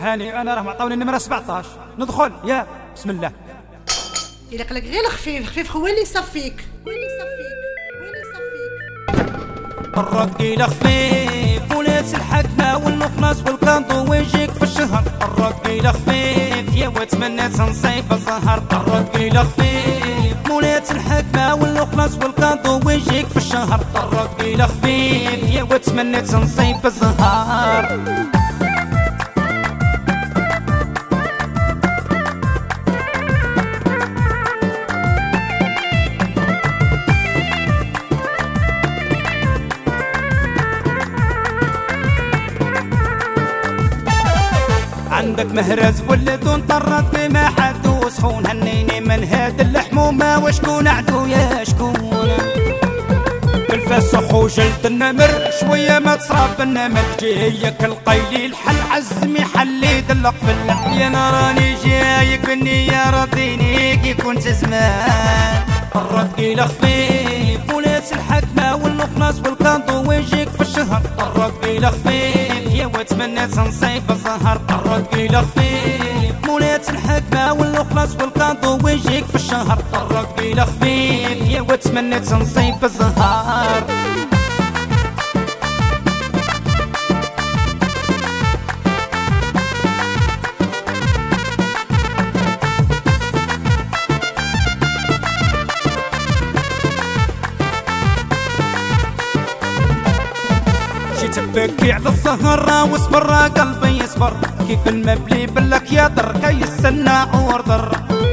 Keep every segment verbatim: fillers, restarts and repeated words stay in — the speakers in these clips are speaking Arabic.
هاني انا راه معطوني النمره سبعطاش. ندخل يا بسم الله. يلق لك غير الخفيف خفيف هو اللي يصفيك هو اللي يصفيك هو اللي يصفيك. الرقي خفيف ولابس الحكمه والنقناص والكانطو ويجيك في الشهر. الرقي خفيف يا واتمنى تنصيب الزهر. الرقي خفيف مولات الحكمه والنقناص والكانطو ويجيك في الشهر. الرقي خفيف يا واتمنى تنصيب الزهر. عندك مهرز ولد وانطرت بما حد وسخون. هنيني من هاد اللحمومة وشكون عدو يا شكون. بالفسخ وجلد النمر شوية ما تصراب النمر. جايك القيليل حل عزمي حلي دلق في اللحم. يا راني جايك بالنية رضيني كي كنت زمان. الرقي خفيف ولابس الحكمة والنقناص والكانطو ويجيك في الشهر. الرقي خفيف يا واتمنى تنصيب الزهر. الرقي خفيف مولات الحكمة والنقناص والكانطو ويجيك في الشهر. الرقي خفيف يا واتمنى تنصيب الزهر. تبكي على الزهرة واصبر قلبي يصبر. كيف المبلي بلك يا در كي السنة وردر.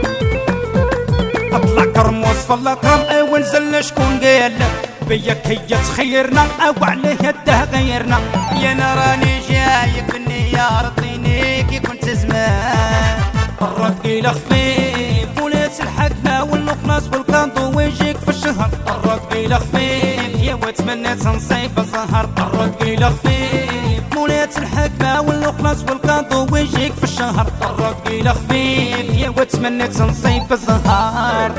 اطلع كرموس فلا كرم ونزل شكون قال بيك هي تخيرنا او عليه يده غيرنا. يا راني جايك بالنية رضيني كي كنت زمان. الرقي خفيف ولابس الحكمة والنقناص والكانطو ويجيك في الشهر. الرقي خفيف يا واتمنى تنصيب الزهر. الرقي خفيف مولات الحكمة والنقناص والكانطو ويجيك في الشهر. الرقي خفيف يا واتمنى تنصيب الزهر.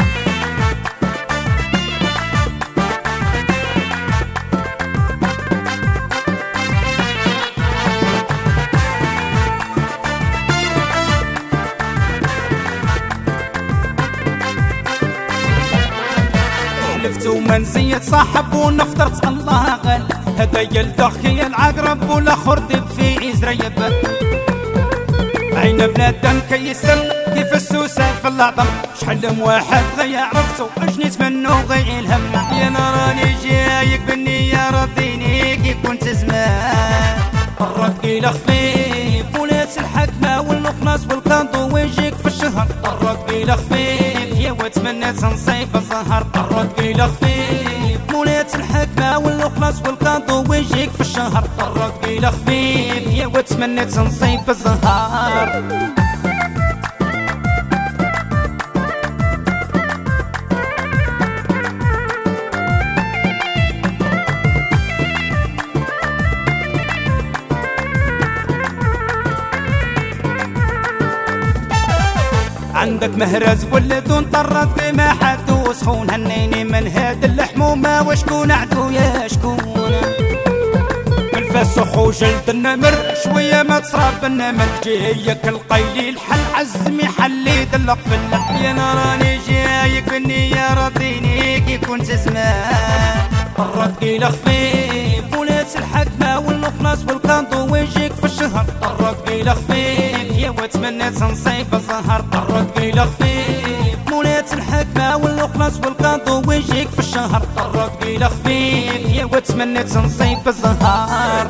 حلفت وما نزيد صاحب ونفطرت الله غل. هذا يلدخي العقرب والاخر دب في ازريب. عين بنادم كيسن كيف السوسه في العظم. شحال من واحد غيا عرفتو اجنيت منو غي الهم. يا راني جايك بالنية رضيني كي كنت زمان. الرقي خفيف ولابس الحكمة والنقناص والكانطو ويجيك في الشهر. الرقي خفيف يا واتمنى تنصيب الزهر. الرقي خفيف مولات الحكمة والنقناص والكانطو ويجيك في الشهر. الرقي خفيف يا واتمنى تنصيب الزهر. عندك مهرز ولد وانطرت بما حد وسخون. هنيني من هاد اللحمومة وشكون عدو يا شكون. بالفسخ وجلد النمر شوية ما تصراب النمر. جايك القيليل حل عزمي حلي دلق في اللحم. يا راني جايك بالنية رضيني كي كنت زمان. الرقي خفيف ولابس الحكمة والنقناص والكانطو ويجيك في الشهر. الرقي خفيف يا واتمنى تنصيب الزهر. الرقي خفيف مولات الحكمة والنقناص والكانطو ويجيك في الشهر. الرقي خفيف يا واتمنى تنصيب الزهر.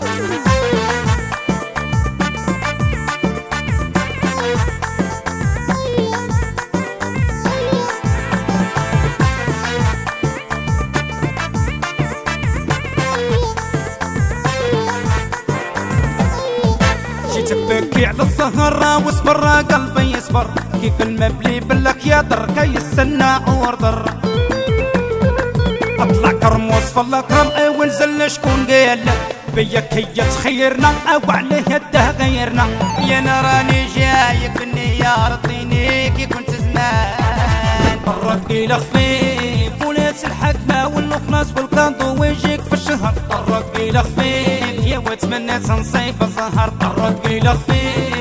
تبكي على الزهرة واصبر قلبي يصبر. كيف المبلي بلك يا در كي السنة وردر. اطلع كرموس فلا كرم ونزل شكون قال بيك هي تخيرنا او عليه يده غيرنا. يا راني جايك بالنية رضيني كي كنت زمان. الرقي خفيف ولابس الحكمة والنقناص والكانطو ويجيك في الشهر. الرقي خفيف يا واتمنى تنصيب الزهر. الرقي خفيف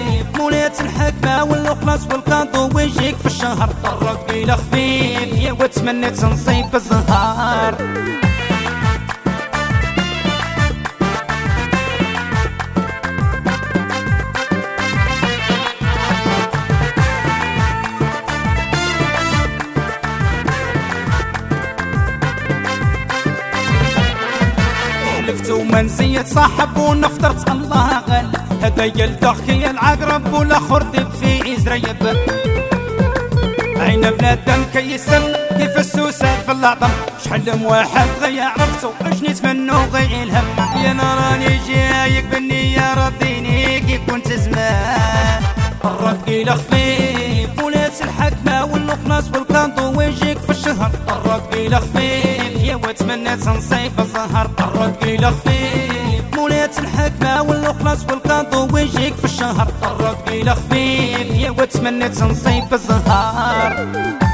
مولات الحكمة والخلاص والكاندو ويجيك في الشهر طرق إلى خفيف يا وتمنيت نصيب الزهار حلفت وما نسيت صاحب ونفطرت الله غل هذا يلتقي العقرب والاخر دب في ازريب عين بنادم كيسم كيف السوسه في العظم شحال من واحد غيا عرفتو اجنيت منو غي الهم يا نراني جايك بالنية رديني كي كنت زمان الرد الى خفيف ولات الحكمه والقناص والكاندو ويجيك في الشهر الرد الى خفيف يا وتمنيت نصيب الزهر الرد الى خفيف مولات الحكمه والقناص والكاندو ويجيك في الشهر الرد الى خفيف يا وتمنيت نصيب الزهر